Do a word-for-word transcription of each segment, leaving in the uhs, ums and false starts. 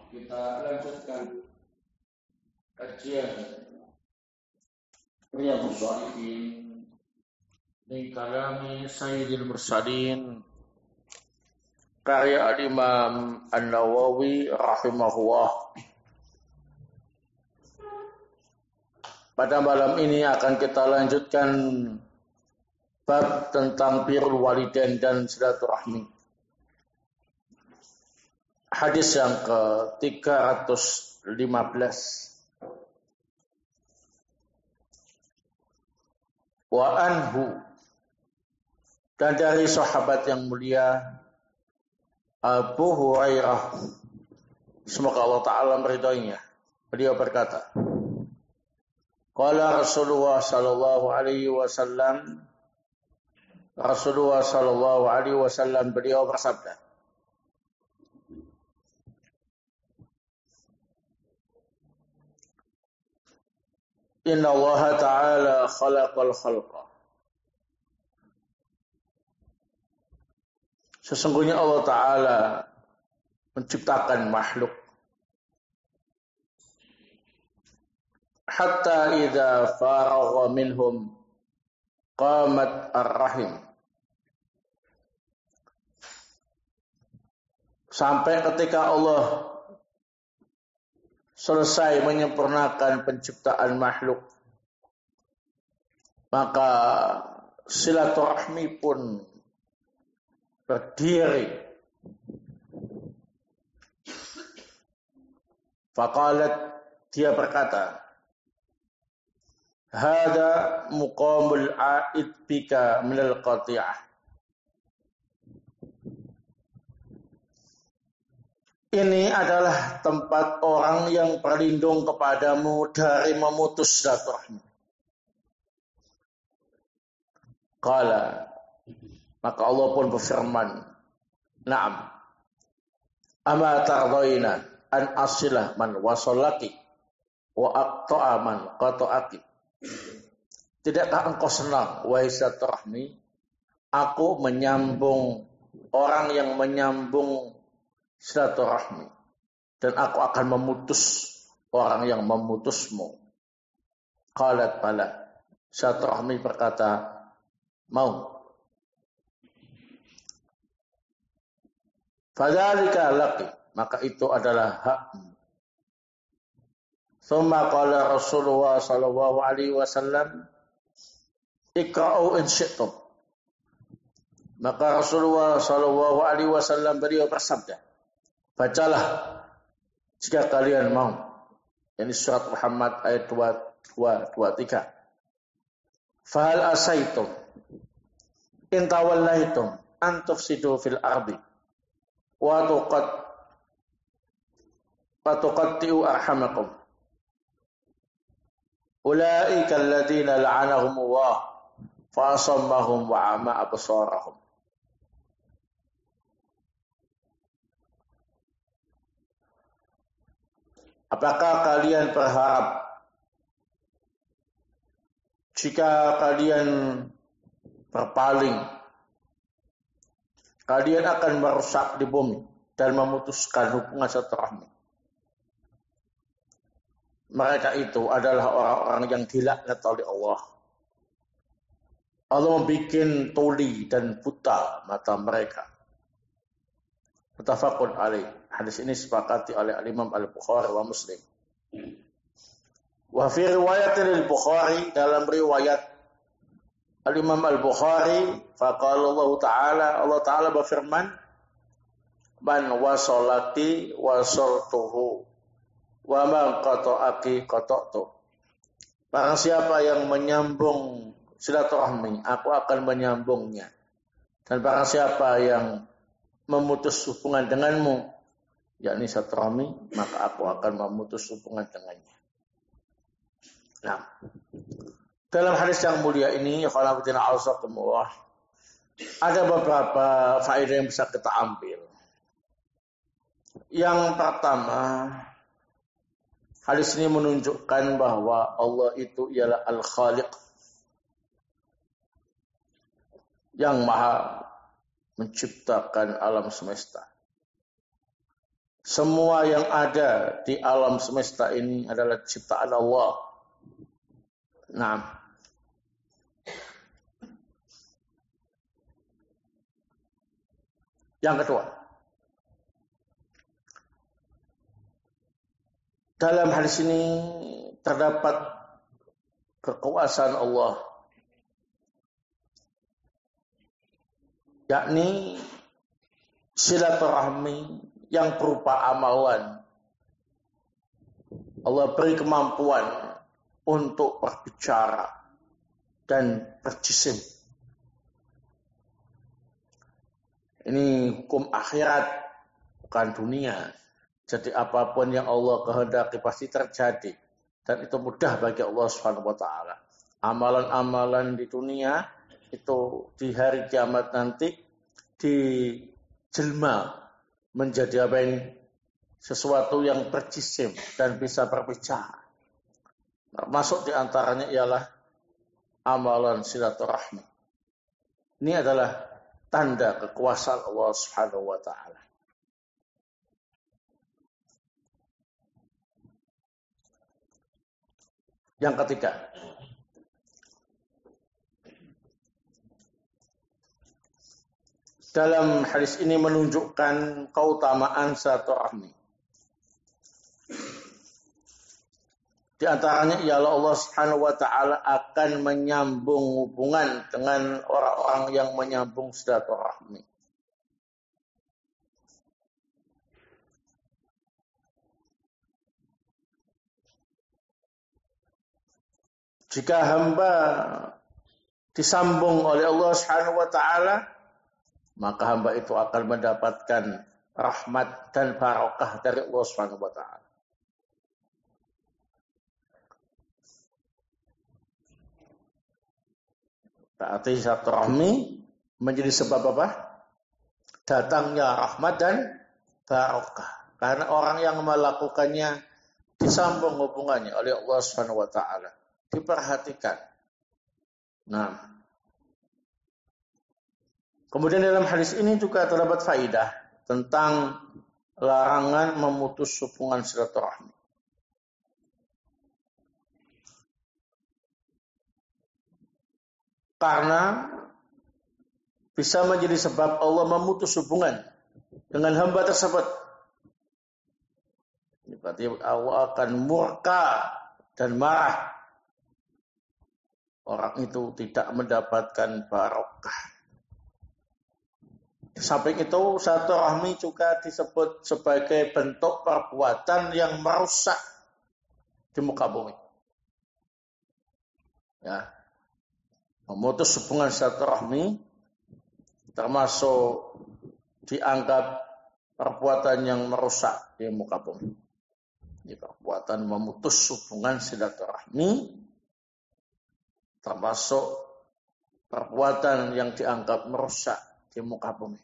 Kita lanjutkan kajian Riyadhus Shalihin min kalami Sayyidil Mursalin karya Al-Imam An-Nawawi rahimahullah. Pada malam ini akan kita lanjutkan bab tentang birrul walidain dan silaturahmi. Hadis yang ke tiga ratus lima belas. Wa anhu, dan dari sahabat yang mulia Abu Hurairah, semoga Allah Ta'ala meridainya, beliau berkata, qala Rasulullah sallallahu alaihi wasallam, Rasulullah sallallahu alaihi wasallam beliau bersabda, Inna Allah Ta'ala khalaqal khalqa. Sesungguhnya Allah Ta'ala menciptakan makhluk. Hatta idza faragha minhum qamat ar-rahim. Sampai ketika Allah selesai menyempurnakan penciptaan makhluk, maka silaturahmi pun berdiri. Faqalat, dia berkata, hada muqamul a'id bika minal qati'ah. Ini adalah tempat orang yang berlindung kepadamu dari memutus silaturahmi. Qala, maka Allah pun berfirman, Naam, ama tardaina an asilah man wasolaki wa aqta'a man qata'aki. Tidakkah engkau senang, wahai silaturahmi, aku menyambung orang yang menyambung silaturahmi, dan aku akan memutus orang yang memutusmu. Qalat bala, silaturahmi berkata, mau. Fadzalika laki, maka itu adalah hakmu. Tsumma qala Rasulullah sallallahu alaihi wasallam, iqra'u in syi'tum. Maka Rasulullah sallallahu alaihi wasallam beliau bersabda, bacalah jika kalian mau. Ini surat Muhammad ayat dua puluh dua dua puluh tiga. Fahal asaitum in tawallaitum an tufsidu fil ardi wa tuqad wa tuqatti'u arhamakum. Ulaika alladziina la'anahumullah fa asammahum wa ama absarahum. Apakah kalian berharap jika kalian berpaling, kalian akan merusak di bumi dan memutuskan hubungan silaturahmi? Mereka itu adalah orang-orang yang dilaknat oleh Allah. Allah membuat tuli dan buta mata mereka. Muttafaqun alaih. Hadis ini disepakati oleh Al-Imam Al-Bukhari wa Muslim. Wa fi riwayat Al-Bukhari, dalam riwayat Al-Imam Al-Bukhari, faqala Allah Ta'ala, Allah Ta'ala berfirman, man wasolati wasoltuhu wa man qata'aki qata'tu. Barang siapa yang menyambung silaturahmi, aku akan menyambungnya. Dan barang siapa yang memutus hubungan denganmu, yakni silaturahmi, maka aku akan memutus hubungan dengannya. Nah, dalam hadis yang mulia ini, ada beberapa faedah yang bisa kita ambil. Yang pertama, hadis ini menunjukkan bahwa Allah itu ialah Al-Khaliq, yang maha menciptakan alam semesta. semua yang ada di alam semesta ini adalah ciptaan Allah. Nah, yang kedua, dalam hadis ini terdapat kekuasaan Allah, yakni silaturahmi yang berupa amalan. Allah beri kemampuan untuk berbicara dan berjisim. Ini hukum akhirat, bukan dunia. Jadi apapun yang Allah kehendaki pasti terjadi. Dan itu mudah bagi Allah subhanahu wa taala. Amalan-amalan di dunia itu di hari kiamat nanti dijelma menjadi apa ini? Sesuatu yang berjisim dan bisa berbicara. Termasuk di antaranya ialah amalan silaturahmi. Ini adalah tanda kekuasaan Allah Subhanahu wa taala. Yang ketiga, dalam hadis ini menunjukkan keutamaan silaturahmi. Di antaranya ialah Allah Subhanahu wa taala akan menyambung hubungan dengan orang-orang yang menyambung silaturahmi. Jika hamba disambung oleh Allah Subhanahu wa taala, maka hamba itu akan mendapatkan rahmat dan barokah dari Allah Subhanahu wa taala. Berarti silaturahmi menjadi sebab apa? Datangnya rahmat dan barokah. Karena orang yang melakukannya disambung hubungannya oleh Allah Subhanahu wa taala. Diperhatikan. Nah, kemudian dalam hadis ini juga terdapat faidah tentang larangan memutus hubungan silaturahmi. Karena bisa menjadi sebab Allah memutus hubungan dengan hamba tersebut. Ini berarti Allah akan murka dan marah. Orang itu tidak mendapatkan barokah. Di samping itu, silaturahmi juga disebut sebagai bentuk perbuatan yang merusak di muka bumi. Ya. Memutus hubungan silaturahmi termasuk dianggap perbuatan yang merusak di muka bumi. Ini perbuatan memutus hubungan silaturahmi termasuk perbuatan yang dianggap merusak di muka bumi.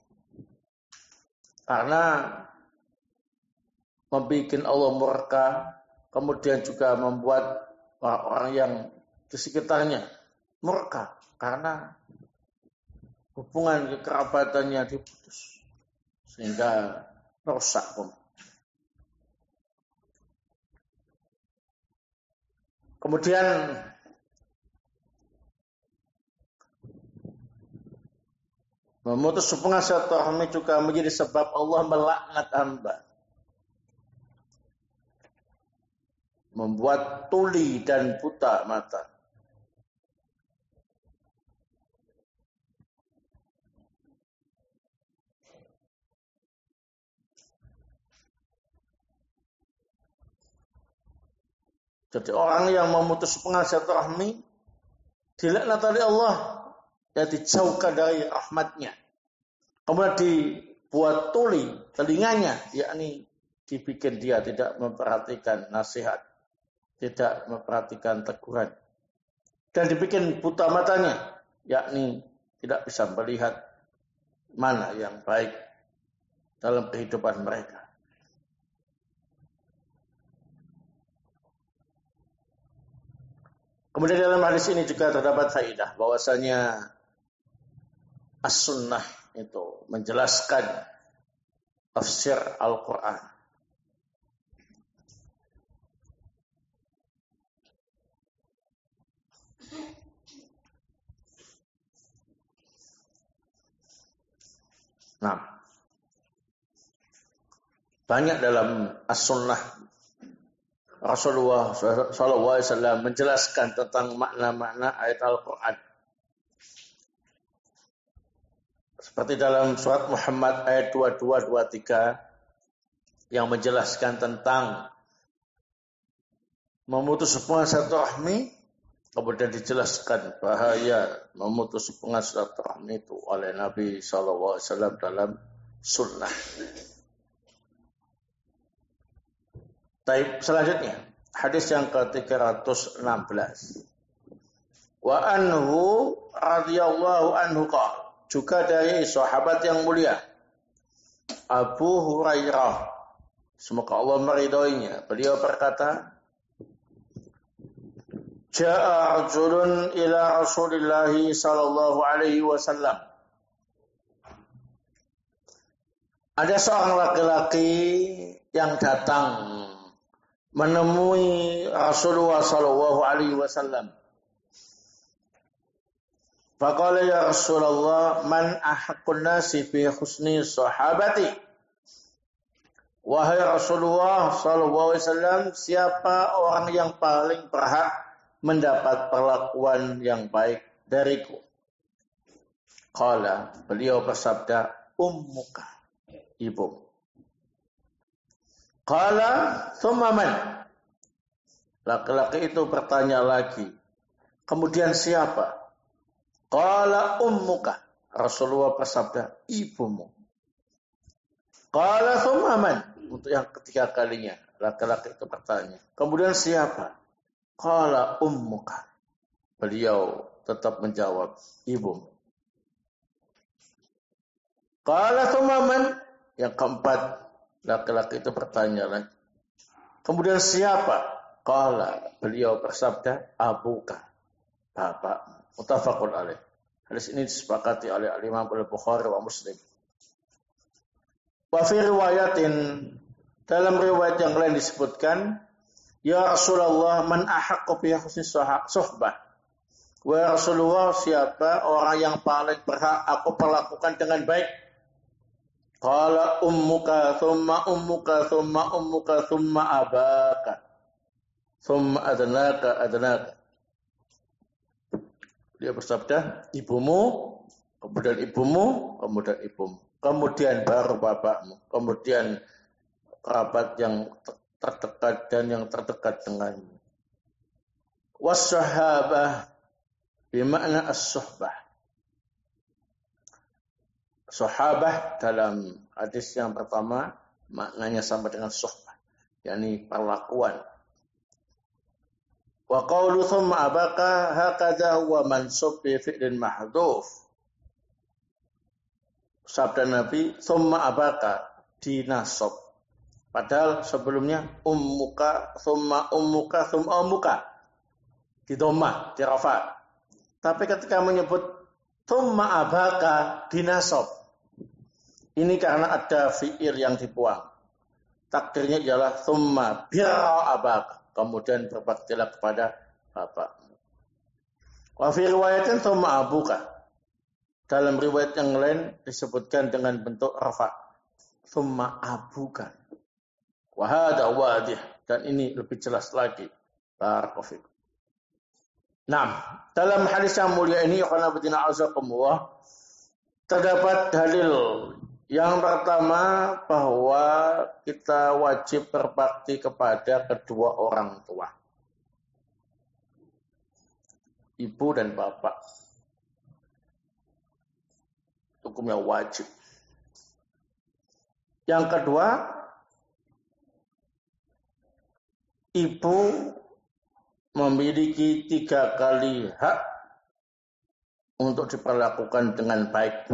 Karena membuat Allah murka, kemudian juga membuat orang-orang yang di sekitarnya murka karena hubungan kekerabatannya diputus sehingga merusak bumi. Kemudian memutus hubungan silaturahmi juga menjadi sebab Allah melaknat hamba, membuat tuli dan buta mata. Jadi orang yang memutus hubungan silaturahmi dilaknat oleh Allah, ya dijauhkan dari rahmatnya. Kemudian dibuat tuli telinganya, yakni dibikin dia tidak memperhatikan nasihat, tidak memperhatikan teguran. Dan dibikin buta matanya, yakni tidak bisa melihat mana yang baik dalam kehidupan mereka. Kemudian dalam hadis ini juga terdapat faidah bahwasanya as-sunnah itu menjelaskan tafsir Al-Quran Nah, banyak dalam as-sunnah Rasulullah shallallahu alaihi wasallam menjelaskan tentang makna-makna ayat Al-Quran. Seperti dalam surat Muhammad ayat dua puluh dua dua puluh tiga yang menjelaskan tentang memutus hubungan silaturahmi, kemudian dijelaskan bahaya memutus hubungan silaturahmi itu oleh Nabi shallallahu alaihi wasallam dalam sunnah. Taib selanjutnya hadis yang ke tiga ratus enam belas. Wa anhu radhiyallahu anhu qala, juga dari sahabat yang mulia Abu Hurairah, semoga Allah meridhoinya, beliau berkata, Ja'a rajulun ila Rasulillah sallallahu alaihi wasallam. Ada seorang laki-laki yang datang menemui Rasulullah sallallahu alaihi wasallam. Faqala ya Rasulullah, man ahaqqun nasi fi husni sahabati? Wahai Rasulullah sallallahu alaihi wasallam, siapa orang yang paling berhak mendapat perlakuan yang baik dariku? Qala, beliau bersabda, ummuka, ibu. Qala, thumma man? Laki-laki itu bertanya lagi, kemudian siapa? Qala ummuka. Rasulullah bersabda, ibumu. Qala thumma man? Untuk yang ketiga kalinya, laki-laki itu bertanya, kemudian siapa? Qala ummuka. Beliau tetap menjawab, ibumu. Qala thumma man? Yang keempat, laki-laki itu bertanya lagi, kemudian siapa? Qala, beliau bersabda, abuka, bapak. Muttafaqun alaih. Hadis ini disepakati oleh Imam Al-Bukhari wa Muslim. Wa fi riwayatin, dalam riwayat yang lain disebutkan, ya Rasulullah, man ahaqqu bi husni suhbah. Wa Rasulullah, siapa orang yang paling berhak aku perlakukan dengan baik? Qala ummuka, thumma ummuka, thumma ummuka, thumma abaka, thumma adnaka, adnaka. Dia bersabda, ibumu, kemudian ibumu, kemudian ibumu, kemudian baru bapakmu, kemudian kerabat yang terdekat dan yang terdekat denganmu. Was-sahabah bermakna as-suhbah. Sahabah dalam hadis yang pertama maknanya sama dengan suhbah, yakni perlakuan. Wa qawlu thumma abaka hakadha huwa mansub bi fi'lin mahdhuf. Sabda Nabi thumma abaka dinasab. Padahal sebelumnya ummuka thumma ummuka thumma ummuka di dhammah, di rafa. Tapi ketika menyebut thumma abaka dinasab, ini karena ada fi'il yang dibuang. Takdirnya ialah thumma birra abaka, kemudian berbaktilah kepada bapakmu. Wa fi riwayatin thumma abuka. Dalam riwayat yang lain disebutkan dengan bentuk rafa. Thumma abuka. Wa hadha wadih, dan ini lebih jelas lagi. Barakallahu fikum. Nah, dalam hadis yang mulia ini terdapat dalil. Yang pertama, bahwa kita wajib berbakti kepada kedua orang tua, ibu dan bapak. Hukumnya wajib. Yang kedua, ibu memiliki tiga kali hak untuk diperlakukan dengan baik.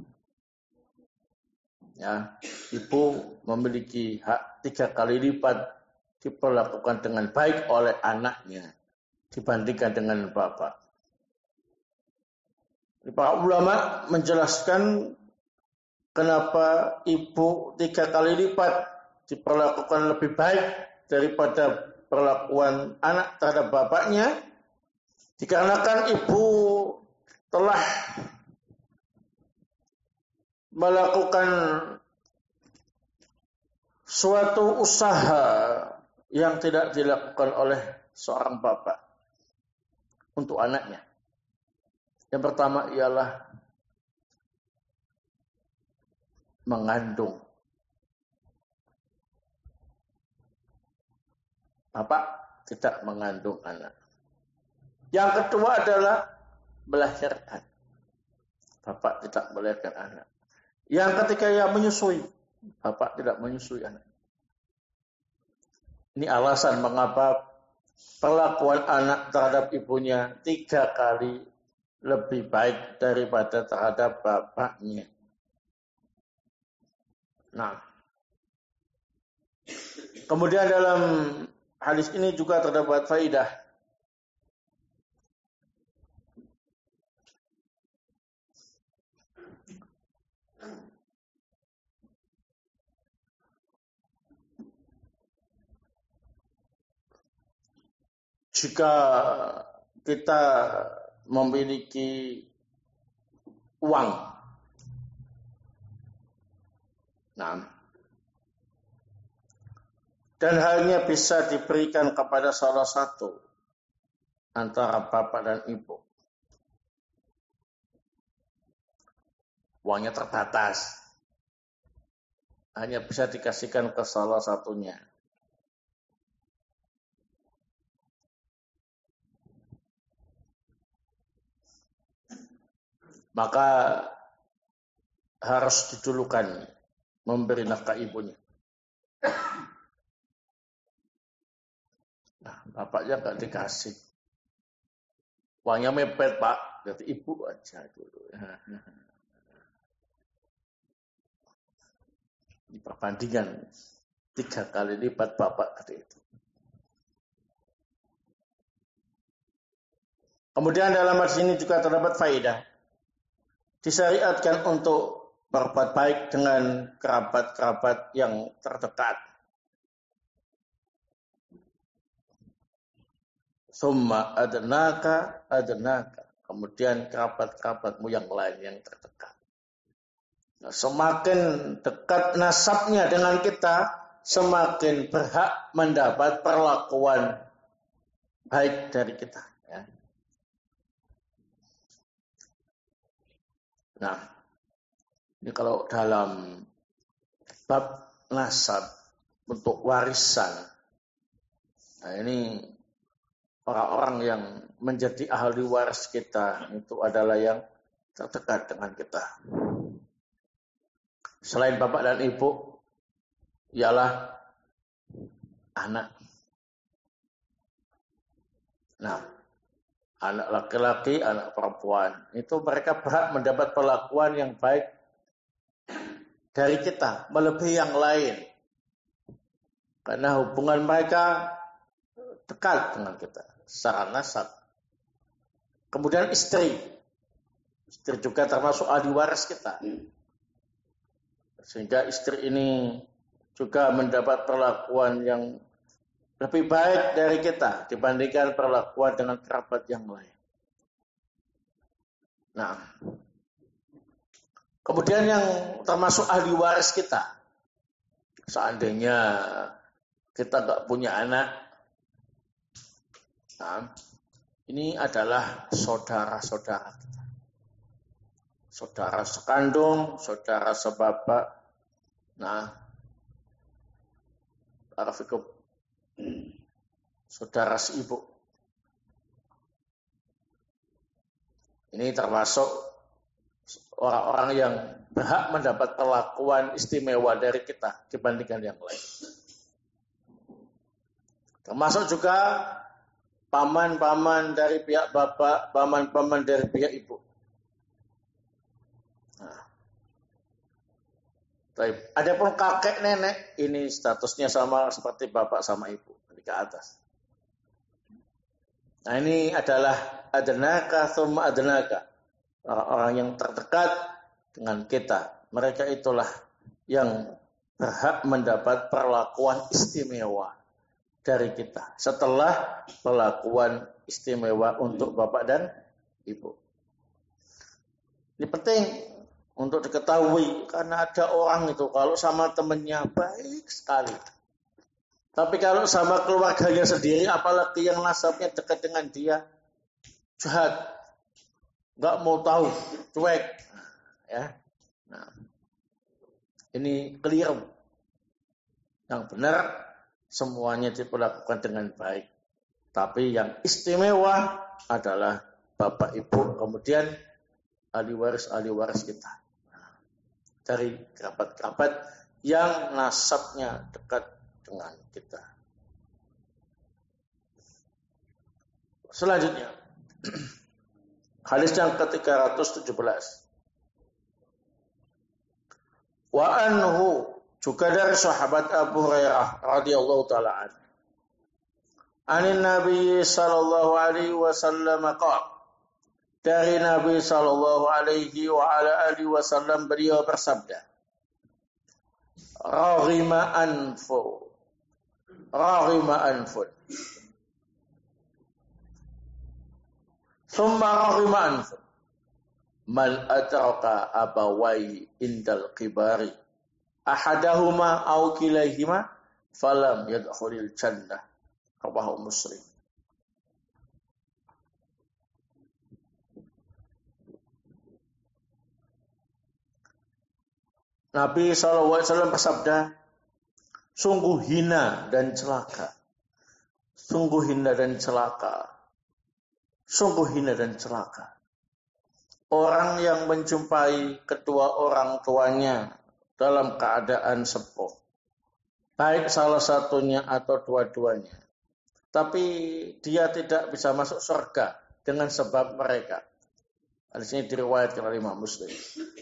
Ya, ibu memiliki hak tiga kali lipat diperlakukan dengan baik oleh anaknya dibandingkan dengan bapak. Para ulama menjelaskan kenapa ibu tiga kali lipat diperlakukan lebih baik daripada perlakuan anak terhadap bapaknya, dikarenakan ibu telah melakukan suatu usaha yang tidak dilakukan oleh seorang bapak untuk anaknya. Yang pertama ialah mengandung. Bapak tidak mengandung anak. Yang kedua adalah melahirkan. Bapak tidak melahirkan anak. Yang ketiga ia menyusui. Bapak tidak menyusui anak. Ini alasan mengapa perlakuan anak terhadap ibunya tiga kali lebih baik daripada terhadap bapaknya. Nah, kemudian dalam hadis ini juga terdapat faidah. Jika kita memiliki uang, nah, dan hanya bisa diberikan kepada salah satu antara bapak dan ibu. Uangnya terbatas, hanya bisa dikasihkan ke salah satunya. Maka harus didulukan memberi nafkah ibunya. Nah, bapaknya nggak dikasih. Uangnya mepet, Pak. Jadi ibu aja dulu. Ini perbandingan tiga kali lipat bapak tadi itu. Kemudian dalam hadis ini juga terdapat faedah. Disyariatkan untuk berbuat baik dengan kerabat-kerabat yang terdekat. Summa adnaka adnaka. Kemudian kerabat-kerabatmu yang lain yang terdekat. Nah, semakin dekat nasabnya dengan kita, semakin berhak mendapat perlakuan baik dari kita. Ya. Nah, ini kalau dalam bab nasab untuk warisan, nah ini orang-orang yang menjadi ahli waris kita itu adalah yang terdekat dengan kita. Selain bapak dan ibu, ialah anak. Nah, anak laki-laki, anak perempuan, itu mereka berhak mendapat perlakuan yang baik dari kita, melebihi yang lain. Karena hubungan mereka dekat dengan kita, secara nasab. Kemudian istri. Istri juga termasuk ahli waris kita. Sehingga istri ini juga mendapat perlakuan yang lebih baik dari kita dibandingkan perlakuan dengan kerabat yang lain. Nah, kemudian yang termasuk ahli waris kita, seandainya kita nggak punya anak, nah, ini adalah saudara-saudara kita, saudara sekandung, saudara sebapak, nah, arafikum. Saudara seibu. Ini termasuk orang-orang yang berhak mendapat perlakuan istimewa dari kita dibandingkan yang lain. Termasuk juga paman-paman dari pihak bapak, paman-paman dari pihak ibu. Nah. Adapun kakek nenek ini statusnya sama seperti bapak sama ibu di ke atas. Nah ini adalah adnaka thumma adnaka, orang-orang yang terdekat dengan kita. Mereka itulah yang berhak mendapat perlakuan istimewa dari kita setelah perlakuan istimewa untuk bapak dan ibu. Ini penting untuk diketahui, karena ada orang itu kalau sama temennya baik sekali, tapi kalau sama keluarganya sendiri, apalagi yang nasabnya dekat dengan dia, jahat, nggak mau tahu, cuek, ya. Nah, ini keliru. Yang benar semuanya diperlakukan dengan baik, tapi yang istimewa adalah bapak ibu, kemudian ahli waris ahli waris kita. Dari kerabat-kerabat yang nasabnya dekat dengan kita. Selanjutnya, hadis yang ke tiga ratus tujuh belas. Wa anhu, juga dari sahabat Abu Hurairah radhiyallahu taala anhu. Anin Nabi sallallahu alaihi wasallam qala, dari Nabi sallallahu alaihi wa ala alihi wasallam beliau bersabda, Raghima anfu, raghima anfu, thumma raghima anfu, mal atraka abawai indal kibari, ahadahuma aw kilahima, falam yadkhulil jannah, rawahu Muslim. Nabi shallallahu alaihi wasallam bersabda, sungguh hina dan celaka, sungguh hina dan celaka, sungguh hina dan celaka orang yang menjumpai kedua orang tuanya dalam keadaan sepuh, baik salah satunya atau dua-duanya, tapi dia tidak bisa masuk surga dengan sebab mereka. Hadis ini diriwayatkan oleh Imam Muslim.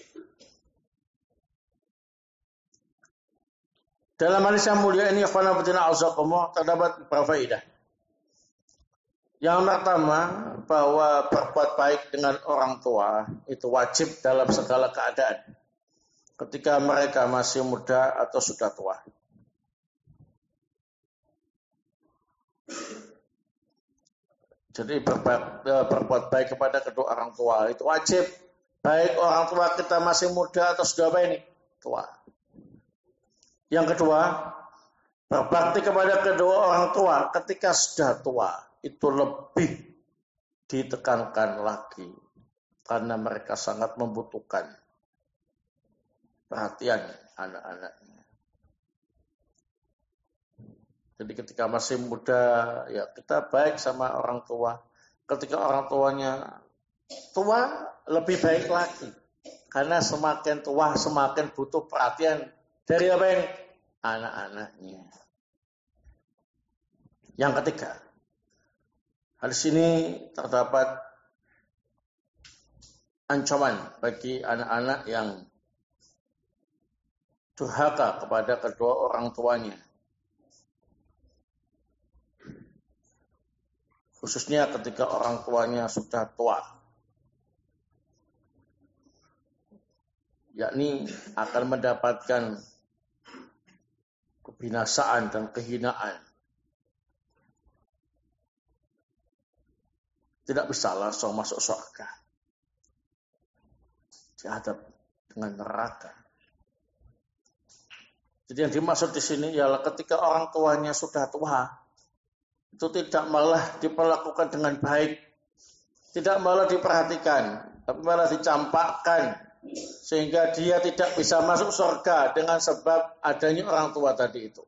Dalam hadis yang mulia ini, ikhwan fillah azakumullah, terdapat beberapa faedah. Yang pertama, bahwa berbuat baik dengan orang tua itu wajib dalam segala keadaan, ketika mereka masih muda atau sudah tua. Jadi berbuat, berbuat baik kepada kedua orang tua itu wajib, baik orang tua kita masih muda atau sudah apa ini? Tua. Yang kedua, berbakti kepada kedua orang tua ketika sudah tua itu lebih ditekankan lagi, karena mereka sangat membutuhkan perhatian anak-anaknya. Jadi ketika masih muda, ya kita baik sama orang tua. Ketika orang tuanya tua, lebih baik lagi, karena semakin tua semakin butuh perhatian dari apa yang anak-anaknya. Yang ketiga, hadis ini terdapat ancaman bagi anak-anak yang durhaka kepada kedua orang tuanya, khususnya ketika orang tuanya sudah tua, yakni akan mendapatkan kebinasaan dan kehinaan. Tidak bisa langsung masuk surga, dihadap dengan neraka. Jadi yang dimaksud di sini ialah ketika orang tuanya sudah tua, itu tidak malah diperlakukan dengan baik, tidak malah diperhatikan, tapi malah dicampakkan, sehingga dia tidak bisa masuk surga dengan sebab adanya orang tua tadi itu.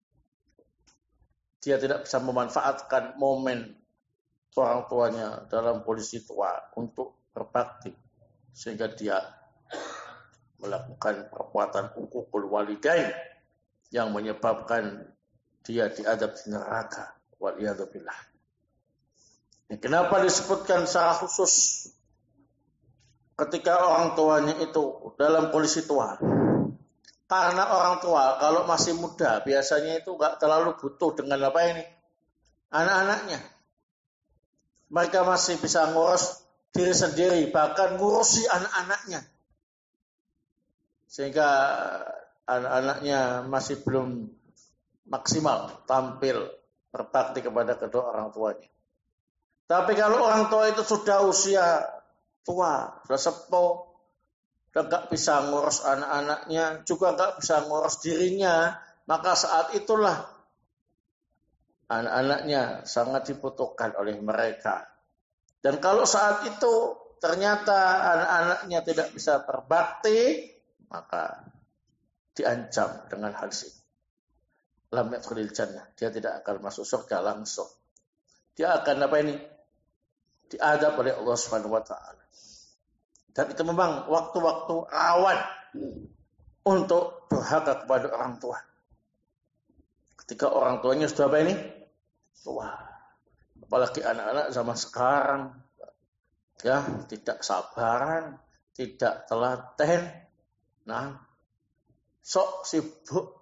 Dia tidak bisa memanfaatkan momen orang tuanya dalam kondisi tua untuk berbakti, sehingga dia melakukan perbuatan uququl walidain yang menyebabkan dia diadab di neraka. Waliyadzubillah. Kenapa disebutkan secara khusus ketika orang tuanya itu dalam kondisi tua? Karena orang tua kalau masih muda biasanya itu nggak terlalu butuh dengan apa ini anak-anaknya. Mereka masih bisa ngurus diri sendiri, bahkan ngurusi anak-anaknya, sehingga anak-anaknya masih belum maksimal tampil berbakti kepada kedua orang tuanya. Tapi kalau orang tua itu sudah usia tua, sudah sepuh, dan gak bisa ngurus anak-anaknya, juga gak bisa ngurus dirinya, maka saat itulah anak-anaknya sangat dibutuhkan oleh mereka. Dan kalau saat itu ternyata anak-anaknya tidak bisa berbakti, maka diancam dengan hal ini. Lam yadkhulil jannah, dia tidak akan masuk surga langsung. Dia akan apa ini? Diadab oleh Allah Subhanahu wa taala. Dan itu memang waktu-waktu rawan untuk durhaka kepada orang tua. Ketika orang tuanya sudah apa ini? Tua. Apalagi anak-anak zaman sekarang, ya, tidak sabaran, tidak telaten, nah, sok sibuk.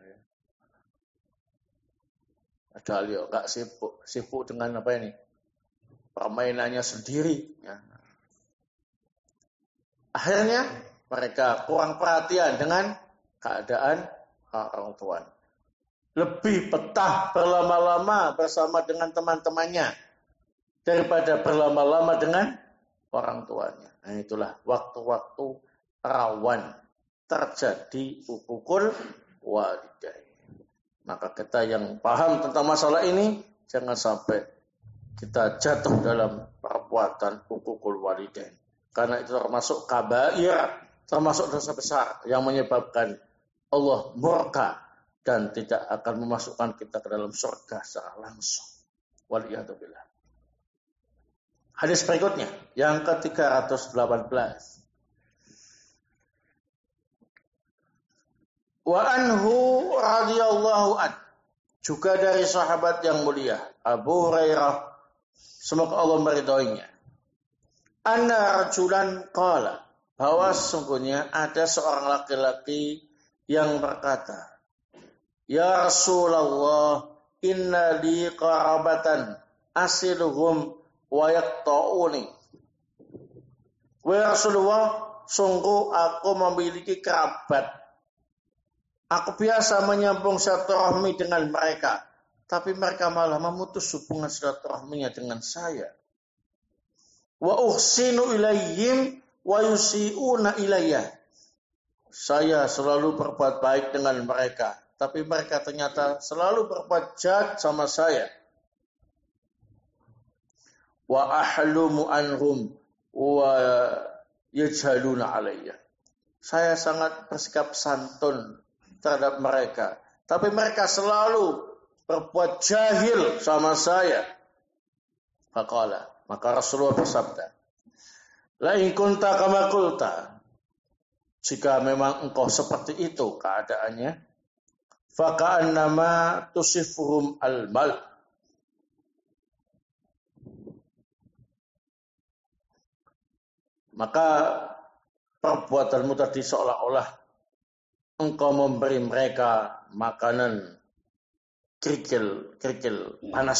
Ada lihat nggak sibuk, sibuk dengan apa ini? Permainannya sendiri. Ya. Akhirnya mereka kurang perhatian dengan keadaan orang tua. Lebih betah berlama-lama bersama dengan teman-temannya daripada berlama-lama dengan orang tuanya. Nah, itulah waktu-waktu rawan terjadi hukukul walidain. Maka kita yang paham tentang masalah ini, jangan sampai kita jatuh dalam perbuatan hukukul walidain. Karena itu termasuk kabair, termasuk dosa besar yang menyebabkan Allah murka dan tidak akan memasukkan kita ke dalam surga secara langsung. Waliyadzubillah. Hadis berikutnya, yang ke tiga ratus delapan belas. Wa anhu radhiyallahu an, juga dari sahabat yang mulia Abu Hurairah, semoga Allah meridhoinya. Anna rajulan qala, bahwa sesungguhnya ada seorang laki-laki yang berkata, Ya Rasulullah, inna li qarabatan asiluhum wa yaqta'uni. Wahai Rasulullah, sungguh aku memiliki kerabat. Aku biasa menyambung silaturahmi dengan mereka, tapi mereka malah memutus hubungan silaturahminya dengan saya. Wa uhsinu ilayhim wa yusi'una ilayya. Saya selalu berbuat baik dengan mereka, tapi mereka ternyata selalu berbuat jahat sama saya. Wa ahlumu anhum wa yajhaluna alayya. Saya sangat bersikap santun terhadap mereka, tapi mereka selalu berbuat jahil sama saya. Faqala, maka Rasulullah bersabda, La in kunta kama qulta, jika memang engkau seperti itu keadaannya, faka'annama tusifuhum al-mal, maka perbuatanmu tadi seolah-olah engkau memberi mereka makanan kerikil-kerikil panas,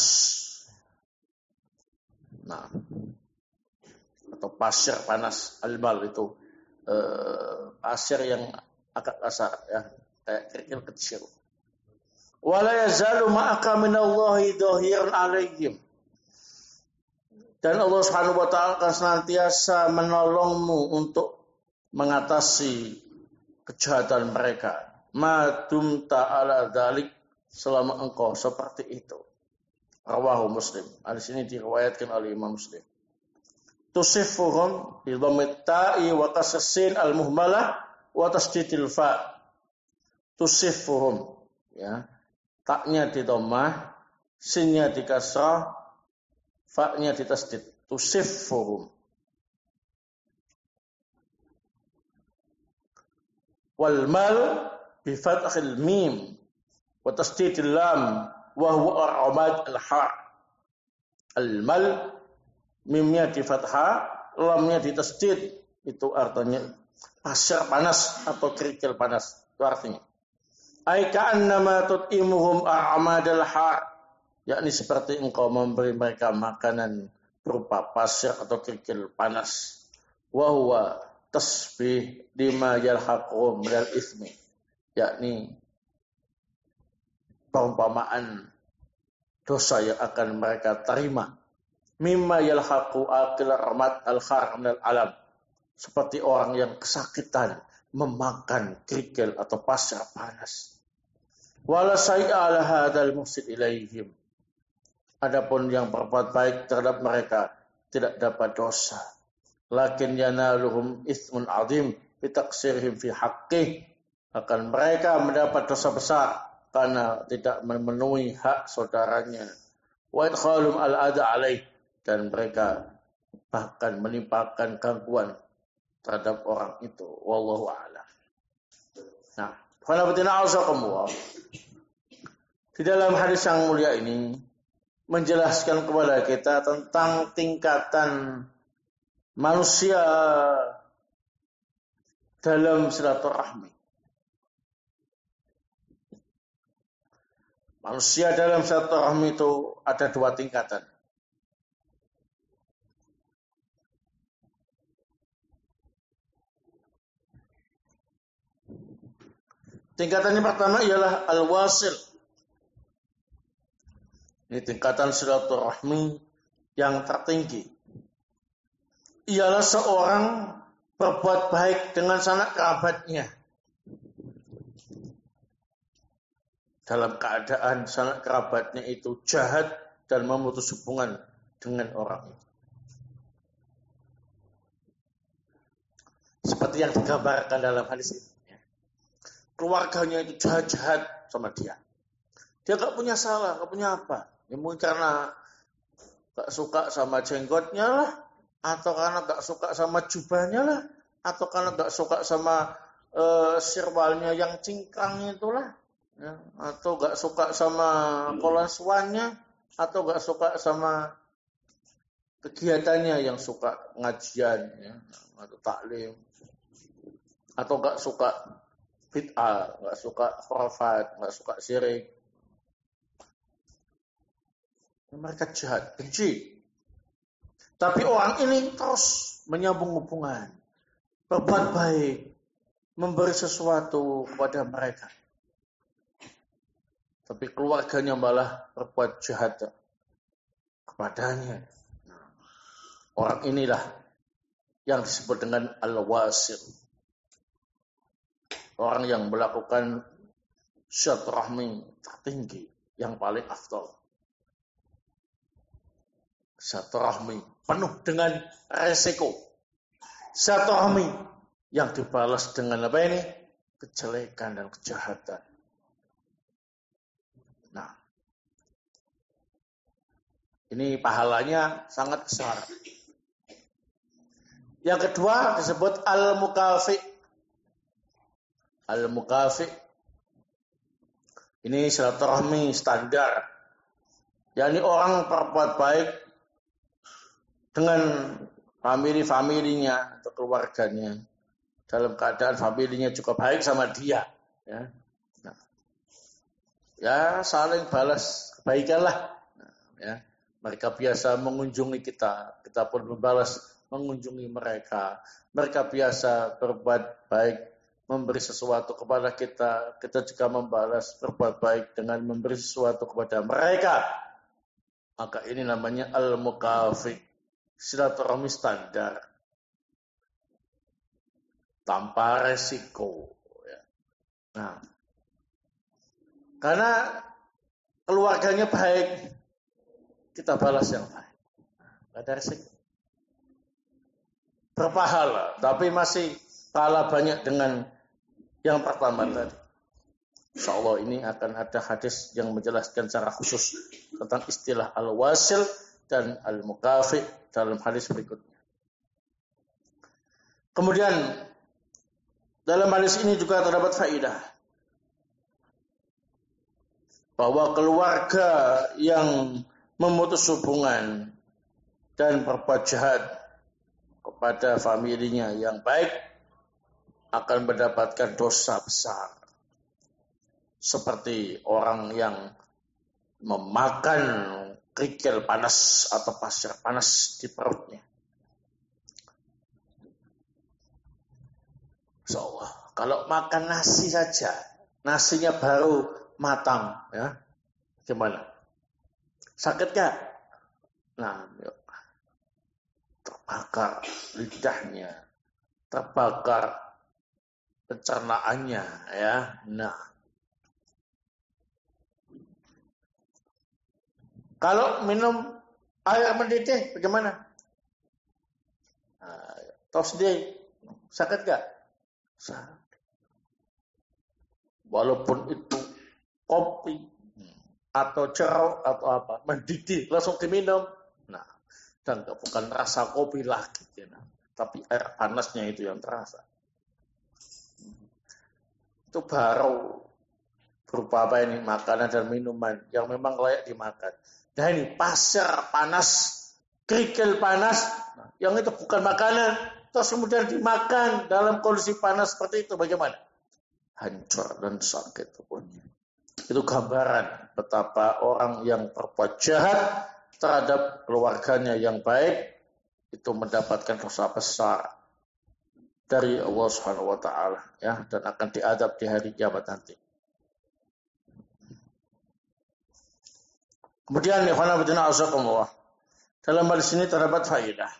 nah, atau pasir panas. Al-mal itu eh, pasir yang agak kasar, ya, kayak kerikil kecil. Wala yazalu ma'aka minallahi dhahirun alaihim, dan Allah Subhanahu wa taala akan senantiasa menolongmu untuk mengatasi kejahatan mereka. Ma dumta ala dzalik, selama engkau seperti itu. Rawahu Muslim. Hadis ini diriwayatkan oleh Imam Muslim. Tusifuhum bi dhammit ta'i wa kasrin al-muhmalah wa tasdidil fa. Tusifuhum, ya. Taknya di dhammah, sinnya di kasrah, fa-nya di tasdid. Tusifuhum. Wal mal bi fathil mim wa tasdidil lam wa huwa ar-ramad al-ha. Al-mal, mimnya di fathah, lamnya di tasdid, itu artinya pasir panas atau kerikil panas, itu artinya. Ai ka'annama tut'imuhum a'madal ha, yakni seperti engkau memberi mereka makanan berupa pasir atau kerikil panas. Wa huwa tasbih lima yalhaqum minal ismi, yakni perumpamaan dosa yang akan mereka terima. Mimma yalhaqu akil rahmat al-khar minal alam, seperti orang yang kesakitan memakan kerikil atau pasir panas. Wala syai'a ala hadzal muhsin ilaihim. Adapun yang berbuat baik terhadap mereka tidak dapat dosa. Lakin yanaluhum itsmun azim bi taqsirihim fi haqqih. Akan mereka mendapat dosa besar karena tidak memenuhi hak saudaranya. Wa idkhalum al-adha alaih, dan mereka bahkan menimpakan gangguan terhadap orang itu. Wallahu a'lam. Nah, khanabatina ausakumullah. Di dalam hadis yang mulia ini menjelaskan kepada kita tentang tingkatan manusia dalam silaturahmi. Manusia dalam silaturahmi itu ada dua tingkatan. Tingkatan yang pertama ialah al-wasil. Ini tingkatan silaturahmi yang tertinggi. Ialah seorang berbuat baik dengan sanak kerabatnya. Dalam keadaan sanak kerabatnya itu jahat dan memutus hubungan dengan orang itu. Seperti yang digambarkan dalam hadis ini. Keluarganya itu jahat-jahat sama dia. Dia gak punya salah, gak punya apa. Ya mungkin karena gak suka sama jenggotnya lah, atau karena gak suka sama jubahnya lah, atau karena gak suka sama uh, sirwalnya yang cingkrang itulah. Ya, atau gak suka sama kolaswannya, atau gak suka sama kegiatannya yang suka ngajian, ya, atau taklim, atau gak suka bid'ah, gak suka khurafat, gak suka syirik. Mereka jahat, benci. Tapi orang ini terus menyambung hubungan, berbuat baik, memberi sesuatu kepada mereka. Tapi keluarganya malah berbuat jahat kepadanya. Orang inilah yang disebut dengan al-wasil. Orang yang melakukan silaturahmi tertinggi, yang paling afdal. Silaturahmi penuh dengan resiko. Silaturahmi yang dibalas dengan apa ini? Kejelekan dan kejahatan. Nah, ini pahalanya sangat besar. Yang kedua disebut al-mukafi. Al-mukafi ini silaturahmi standar. yakni orang berbuat baik dengan famili-familinya atau keluarganya, dalam keadaan familinya juga baik sama dia, ya. Nah, ya saling balas kebaikan lah. Nah, ya. Mereka biasa mengunjungi kita, kita pun membalas mengunjungi mereka. Mereka biasa berbuat baik, memberi sesuatu kepada kita, kita juga membalas berbuat baik dengan memberi sesuatu kepada mereka. Maka ini namanya al-mukafi, silaturahmi standar, tanpa resiko. Ya. Nah, karena keluarganya baik, kita balas yang baik. Tidak ada resiko. Berpahala, tapi masih kalah banyak dengan yang pertama tadi. Insyaallah ini akan ada hadis yang menjelaskan secara khusus tentang istilah al-wasil dan al-mukafi dalam hadis berikutnya. Kemudian dalam hadis ini juga terdapat faedah bahwa keluarga yang memutus hubungan dan berbuat jahat kepada familinya yang baik akan mendapatkan dosa besar. Seperti orang yang memakan kerikil panas atau pasir panas di perutnya. Insyaallah, kalau makan nasi saja, nasinya baru matang, ya, gimana? Sakit gak? Nah, terbakar lidahnya, terbakar pencernaannya, ya. Nah, kalau minum air mendidih bagaimana? Nah, tahu sendiri, sakit gak? Sakit. Walaupun itu kopi atau jeruk atau apa, mendidih langsung diminum. Nah, dan bukan rasa kopi lagi, ya. Nah, tapi air panasnya itu yang terasa. Itu baru berupa apa ini, makanan dan minuman yang memang layak dimakan. Nah ini pasir panas, kerikil panas, nah, yang itu bukan makanan, terus kemudian dimakan dalam kondisi panas seperti itu, bagaimana? Hancur dan sakit tubuhnya. Itu gambaran betapa orang yang berbuat jahat terhadap keluarganya yang baik itu mendapatkan dosa besar dari Allah Subhanahu wa taala, ya, dan akan diadab di hari kiamat nanti. Kemudian ikhwan fillah azakumullah, dalam hal ini terdapat faedah.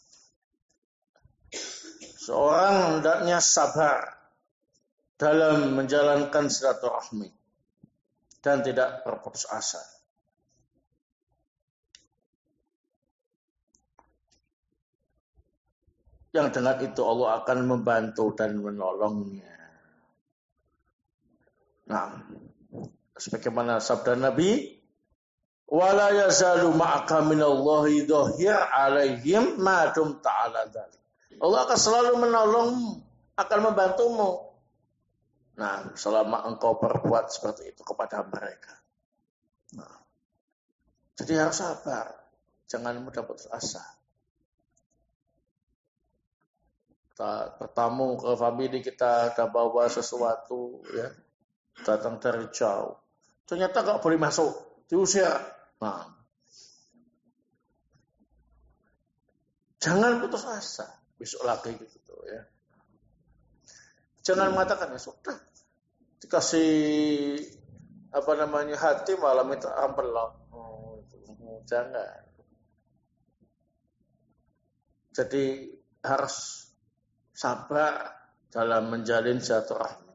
Seorang hendaknya sabar dalam menjalankan silaturahmi dan tidak berputus asa. Yang dengan itu Allah akan membantu dan menolongnya. Nah, sebagaimana sabda Nabi, wala yazalu ma'aka minallahi dhahir alaihim ma dumta ala dzalik. Allah akan selalu menolongmu, akan membantumu. Nah, selama engkau berbuat seperti itu kepada mereka. Nah, jadi harus sabar, jangan mudah putus asa. Kita bertamu ke famili kita, ada bawa sesuatu, ya, datang dari jauh. Ternyata nggak boleh masuk, diusir. Nah, jangan putus asa, besok lagi gitu, ya. Jangan mengatakan ya sudah dikasih apa namanya hati malah minta ampelak. Oh, itu. Jangan. Jadi harus sabar dalam menjalin silaturahmi.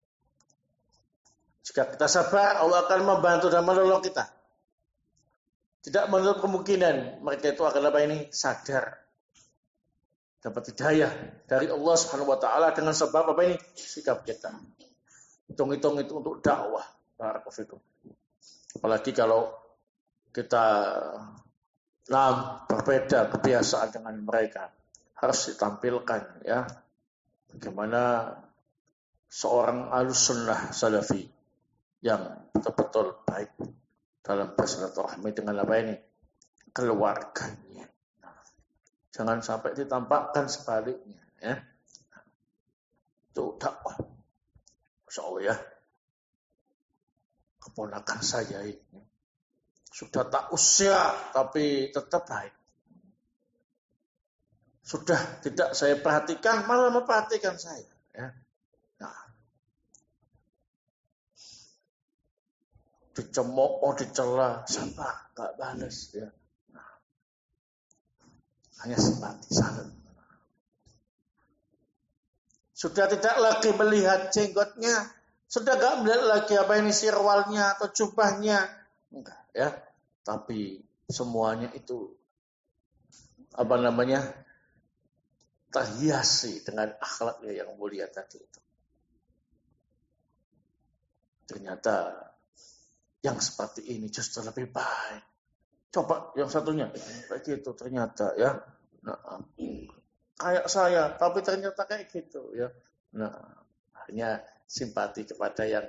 Jika kita sabar, Allah akan membantu dan menolong kita. Tidak menutup kemungkinan mereka itu akan apa ini sadar, dapat hidayah dari Allah Subhanahu wa taala dengan sebab apa ini? Sikap kita. Hitung-hitung itu untuk dakwah. Barakallahu. Apalagi kalau kita nah, berbeda kebiasaan dengan mereka, harus ditampilkan, ya, bagaimana seorang ahlus sunnah salafi yang betul-betul baik dalam bersilaturahmi dengan apa ini? Keluarganya. Jangan sampai ditampakkan sebaliknya, ya. Itu dakwah. Masya Allah, ya. Keponakan saya ini sudah tak usia tapi tetap baik. Sudah tidak saya perhatikan malah memperhatikan saya, ya. Nah, dicemooh, dicela, sama enggak balas, ya. Hanya simpati salut. Sudah tidak lagi melihat jenggotnya, sudah tidak melihat lagi apa ini sirwalnya atau jubahnya, enggak, ya. Tapi semuanya itu apa namanya terhiasi dengan akhlaknya yang mulia tadi itu. Ternyata yang seperti ini justru lebih baik. Coba yang satunya kayak gitu ternyata, ya. Nah, kayak saya tapi ternyata kayak gitu, ya. Nah, hanya simpati kepada yang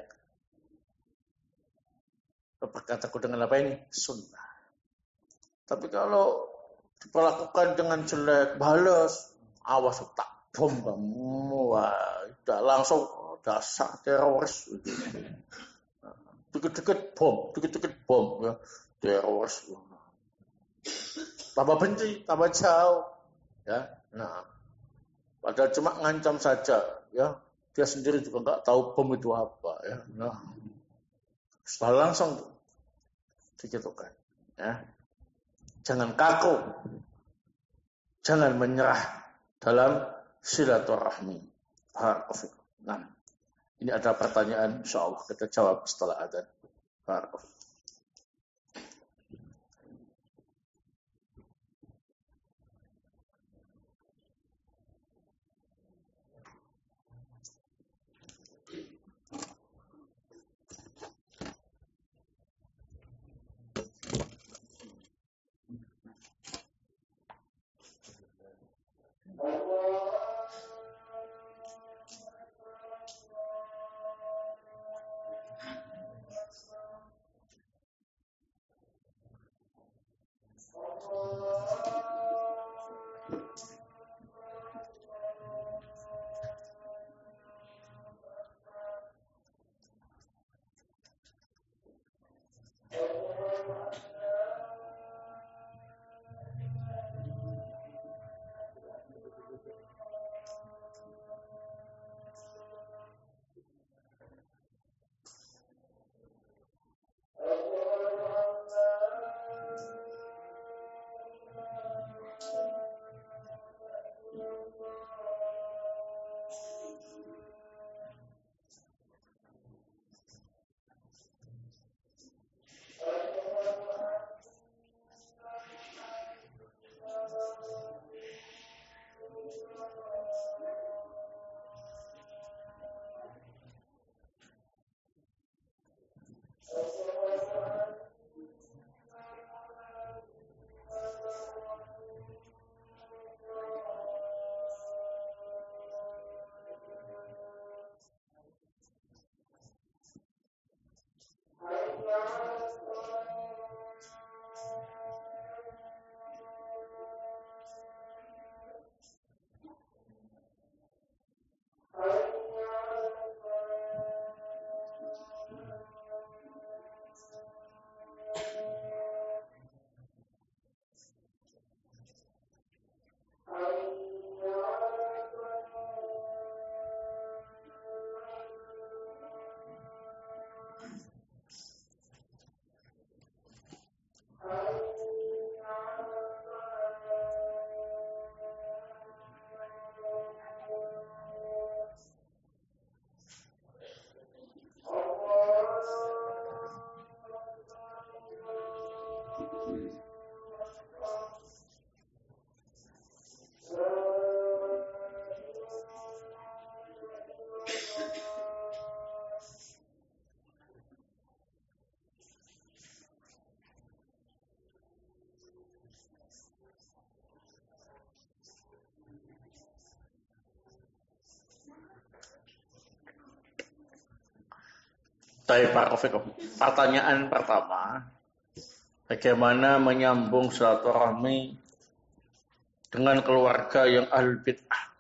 berkata dengan apa ini? Sunnah. Tapi kalau diperlakukan dengan jelek, balas, awas tak bom kamu, wah, udah langsung dasar teroris. Dikit-dikit bom, dikit-dikit bom, ya, teroris. Tambah benci, tambah jauh, ya. Nah, padahal cuma ngancam saja, ya. Dia sendiri juga nggak tahu bom itu apa, ya. Nah, setelah langsung dijatuhkan, ya. Jangan kaku, jangan menyerah dalam silaturahmi. Nah, ini ada pertanyaan, insyaallah kita jawab setelah adzan. Barakallahu. Baik Pak Rafiq, pertanyaan pertama, bagaimana menyambung silaturahmi dengan keluarga yang ahlul bid'ah?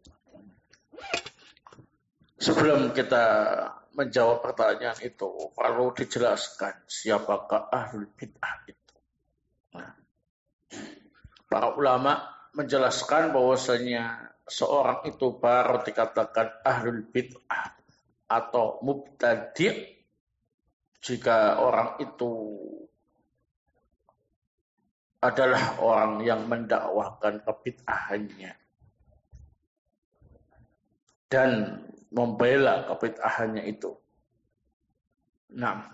Sebelum kita menjawab pertanyaan itu, perlu dijelaskan siapakah ahlul bid'ah itu. Nah, para ulama menjelaskan bahwasanya seorang itu baru dikatakan ahlul bid'ah atau mubtadi' jika orang itu adalah orang yang mendakwahkan kebid'ahannya dan membela kebid'ahannya itu. Nah,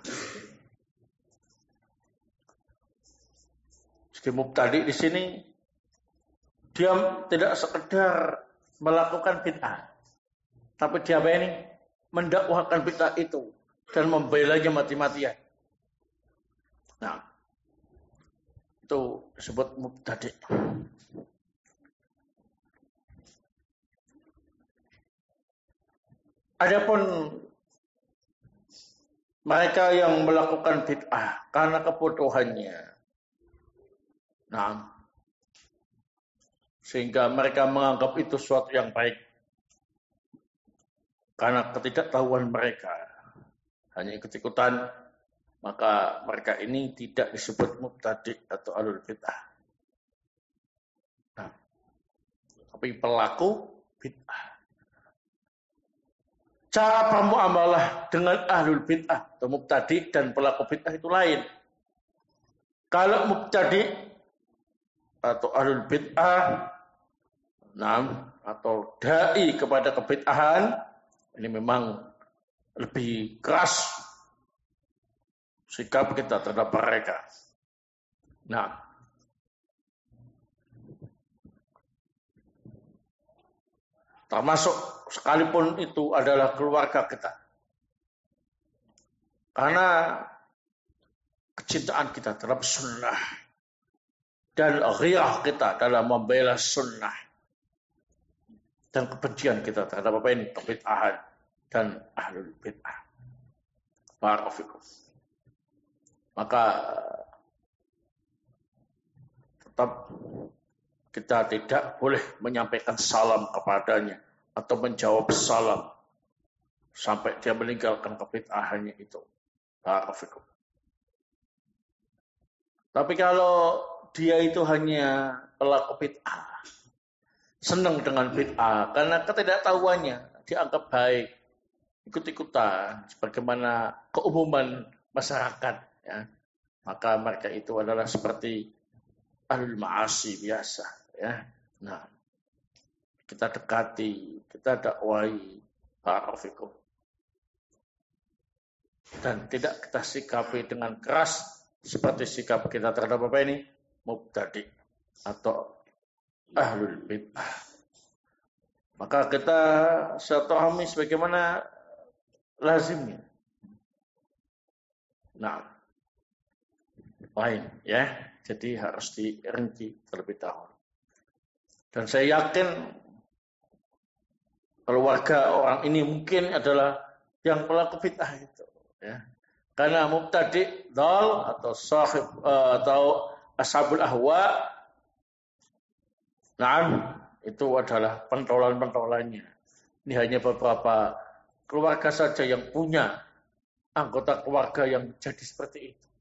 jadi mubtadi di sini dia tidak sekedar melakukan bid'ah, tapi dia apa ini? Mendakwahkan bid'ah itu dan membelanya mati-matian. Nah, itu disebut mubtadi'. Adapun mereka yang melakukan bid'ah karena kebodohannya, nah, sehingga mereka menganggap itu sesuatu yang baik karena ketidaktahuan mereka, hanya ikut-ikutan, maka mereka ini tidak disebut mubtadi' atau ahlul bid'ah. Nah, tapi pelaku bid'ah. Cara bermuamalah dengan ahlul bid'ah atau mubtadi' dan pelaku bid'ah itu lain. Kalau mubtadi' atau ahlul bid'ah, nah, atau dai kepada kebid'ahan ini memang lebih keras sikap kita terhadap mereka. Nah, termasuk sekalipun itu adalah keluarga kita. Karena kecintaan kita terhadap sunnah dan ghirah kita dalam membela sunnah dan kebencian kita terhadap apa ini kebid'ahan dan ahlul bid'ah. Barakallahu. Maka tetap kita tidak boleh menyampaikan salam kepadanya atau menjawab salam sampai dia meninggalkan kebid'ahannya itu. Barakallahu. Tapi kalau dia itu hanya pelaku bid'ah, senang dengan bid'ah karena ketidaktahuannya dianggap baik, ikut-ikutan sebagaimana keumuman masyarakat, ya, maka mereka itu adalah seperti ahlul ma'asi biasa, ya. Nah, kita dekati, kita dakwai, barakallahu, dan tidak kita sikapi dengan keras seperti sikap kita terhadap apa ini mubtadi atau ahlul bid'ah. Maka kita setahami sebagaimana lazimnya. Nah, lain ya. Jadi harus dirinci terlebih dahulu. Dan saya yakin keluarga orang ini mungkin adalah yang pelaku bid'ah itu, ya. Karena mubtadi dal atau sahib uh, atau ashabul ahwa, nah itu adalah pentolan-pentolannya. Ini hanya beberapa keluarga saja yang punya anggota keluarga yang jadi seperti itu.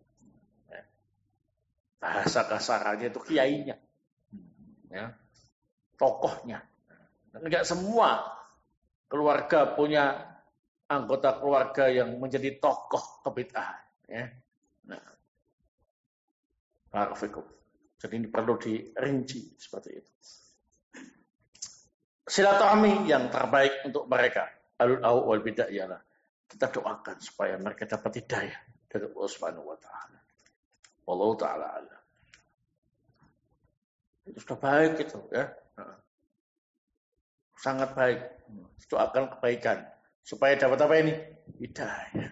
Bahasa kasarannya itu kiainya, ya, tokohnya. Dan enggak semua keluarga punya anggota keluarga yang menjadi tokoh kebid'ahan, ya. Nah, barakallahu. Jadi ini perlu dirinci seperti itu. Silaturahmi yang terbaik untuk mereka, alul aw wal bid'ah, ialah kita doakan supaya mereka dapat hidayah dari Allah Subhanahu wa taala. Wallahu taala alam. Itu sudah baik itu, ya. Sangat baik. Doakan kebaikan supaya dapat apa ini? Hidayah.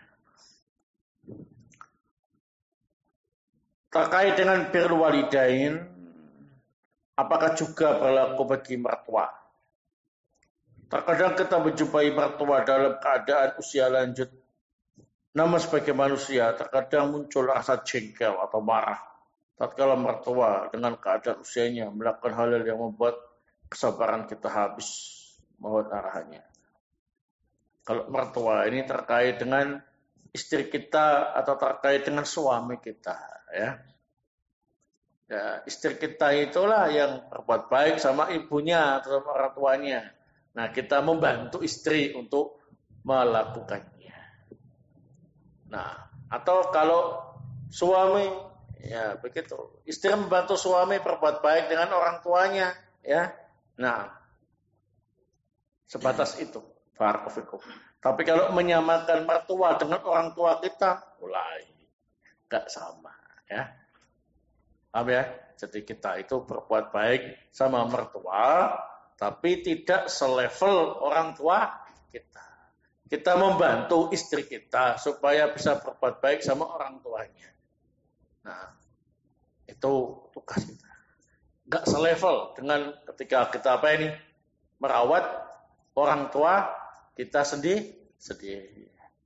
Terkait dengan birrul walidain, apakah juga berlaku bagi mertua? Terkadang kita menjumpai mertua dalam keadaan usia lanjut. Namun sebagai manusia, terkadang muncul rasa jengkel atau marah tatkala mertua dengan keadaan usianya melakukan hal-hal yang membuat kesabaran kita habis. Mohon arahannya. Kalau mertua ini terkait dengan istri kita atau terkait dengan suami kita, ya. Ya, istri kita itulah yang berbuat baik sama ibunya atau sama orang tuanya. Nah, kita membantu istri untuk melakukannya. Nah, atau kalau suami, ya begitu, istri membantu suami berbuat baik dengan orang tuanya, ya. Nah, sebatas itu. Barakallahu. Tapi kalau menyamakan mertua dengan orang tua kita, mulai enggak sama, ya. Paham ya? Jadi kita itu berbuat baik sama mertua, tapi tidak selevel orang tua kita. Kita membantu istri kita supaya bisa berbuat baik sama orang tuanya. Nah, itu tugas kita. Enggak selevel dengan ketika kita apa ini? Merawat orang tua kita sendiri sendiri.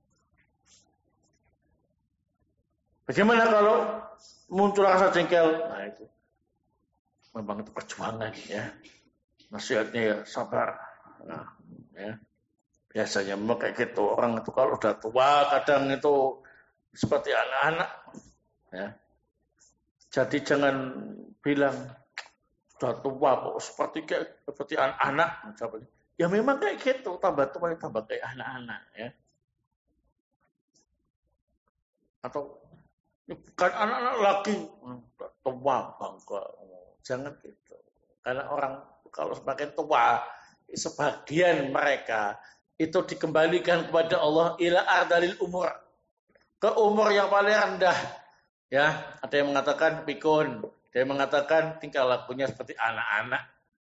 Bagaimana kalau muncul rasa jengkel? Nah itu memang itu perjuangan, ya. Nasihatnya ya sabar. Nah, ya. Biasanya memang kayak gitu. Orang itu kalau udah tua kadang itu seperti anak-anak, ya. Jadi jangan bilang sudah tua kok seperti kayak seperti anak-anak. Ya memang kayak gitu, tambah tua tambah kayak anak-anak, ya. Atau bukan anak-anak lagi tua bangga. Jangan gitu. Karena orang kalau semakin tua, sebagian mereka itu dikembalikan kepada Allah ila ardalil umur, ke umur yang paling rendah. Ya, ada yang mengatakan pikun, ada yang mengatakan tingkah lakunya seperti anak-anak,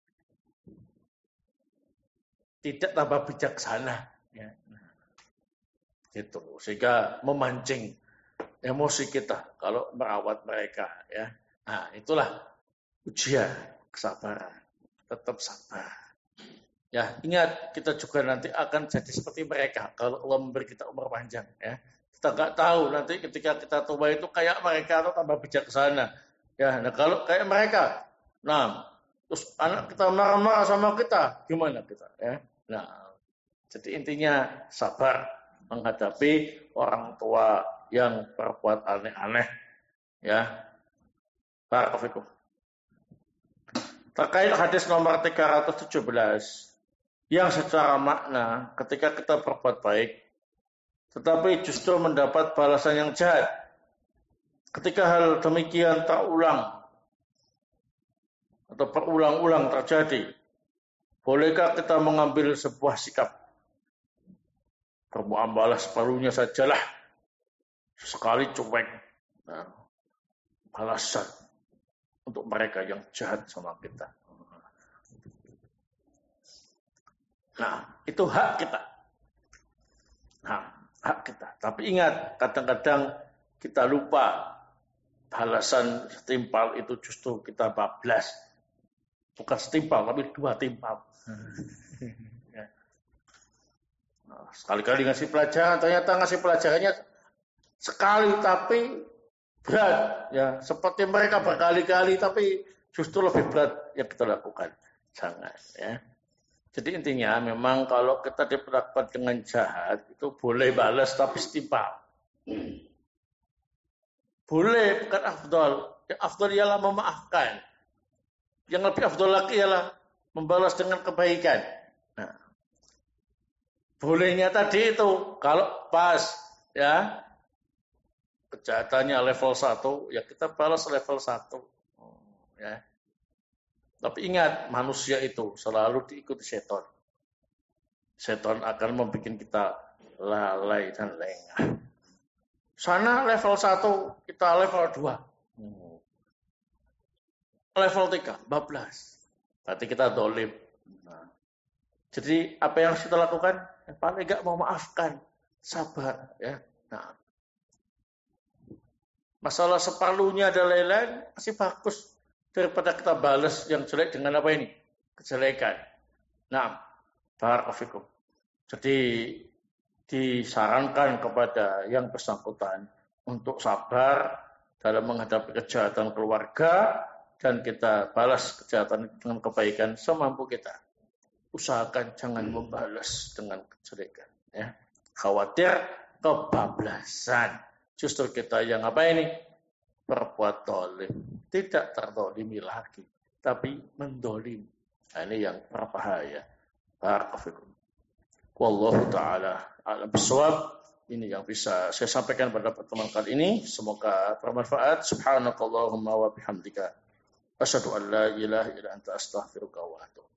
tidak tambah bijaksana. Ya. Itu sehingga memancing emosi kita kalau merawat mereka. Ya, nah itulah ujian kesabaran. Tetap sabar. Ya, ingat kita juga nanti akan jadi seperti mereka kalau Allah memberi kita umur panjang. Ya. Kita nggak tahu nanti ketika kita tua itu kayak mereka atau tambah bijaksana. Ya, nah kalau kayak mereka, nah terus anak kita marah-marah sama kita, gimana kita? Ya, nah jadi intinya sabar menghadapi orang tua yang berbuat aneh-aneh. Ya, barakallahu. Terkait hadis nomor tiga ratus tujuh belas yang secara makna ketika kita berbuat baik tetapi justru mendapat balasan yang jahat. Ketika hal demikian terulang atau berulang-ulang terjadi, bolehkah kita mengambil sebuah sikap? Bermuamalah separuhnya sajalah, sekali cuek. Nah, balasan untuk mereka yang jahat sama kita. Nah, itu hak kita. Nah, hak kita. Tapi ingat, kadang-kadang kita lupa balasan setimpal itu justru kita bablas. Bukan setimpal, tapi dua timpal. Ya. Nah, sekali-kali ngasih pelajaran, ternyata ngasih pelajarannya sekali tapi berat. Ya, seperti mereka berkali-kali tapi justru lebih berat yang kita lakukan. Jangan. Ya. Jadi intinya memang kalau kita diperlakukan dengan jahat itu boleh balas tapi setimpal. Boleh, bukan afdal. Yang afdal ialah memaafkan. Yang lebih afdal lagi ialah membalas dengan kebaikan. Nah, bolehnya tadi itu kalau pas ya kejahatannya level satu, ya kita balas level satu. Ya. Tapi ingat, manusia itu selalu diikuti setan. Setan akan membuat kita lalai dan lengah. Sana level satu, kita level dua. Level tiga, bablas. Berarti kita dolim. Nah, jadi apa yang harus kita lakukan? Yang paling enggak mau maafkan. Sabar. Ya. Nah, masalah separuhnya ada lain-lain, masih bagus. Daripada kita balas yang jelek dengan apa ini? Kejelekan. Nah, barakallahu. Jadi disarankan kepada yang bersangkutan untuk sabar dalam menghadapi kejahatan keluarga dan kita balas kejahatan dengan kebaikan semampu kita. Usahakan jangan membalas dengan kejelekan. Ya. Khawatir kebablasan. Justru kita yang apa ini? Berbuat dolim. Tidak terdolimi lagi. Tapi mendolim. Nah, ini yang berbahaya. Barakallahu. Wallahu ta'ala a'lam bishawab. Ini yang bisa saya sampaikan pada pertemuan kali ini. Semoga bermanfaat. Subhanakallahumma wa bihamdika. Asyhadu an la ilaha illa anta astaghfiruka wa atubu.